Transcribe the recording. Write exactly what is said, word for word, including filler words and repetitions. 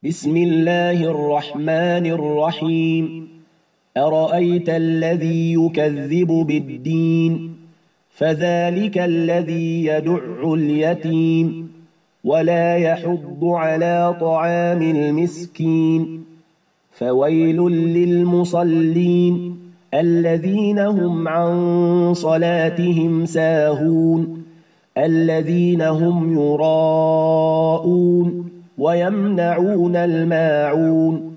بسم الله الرحمن الرحيم أرأيت الذي يكذب بالدين فذلك الذي يدع اليتيم ولا يحض على طعام المسكين فويل للمصلين الذين هم عن صلاتهم ساهون الذين هم يراءون ويمنعون الماعون